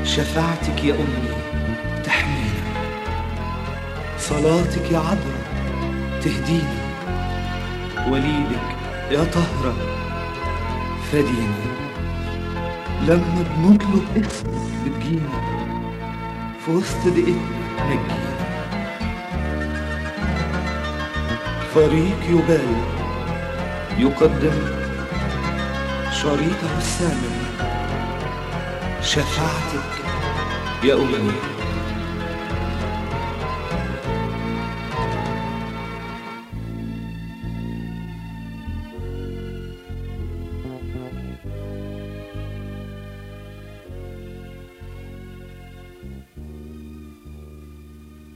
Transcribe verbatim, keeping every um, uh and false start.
شفاعتك يا أمي تحمينا، صلاتك يا عذراء تهدينا، وليدك يا طهرة فدينا. لما بنطلب اسمك بتجينا، في وسط دقيقتنا نجينا. فريق يبالغ يقدم شريطه الثامن، شفاعتك يا أمي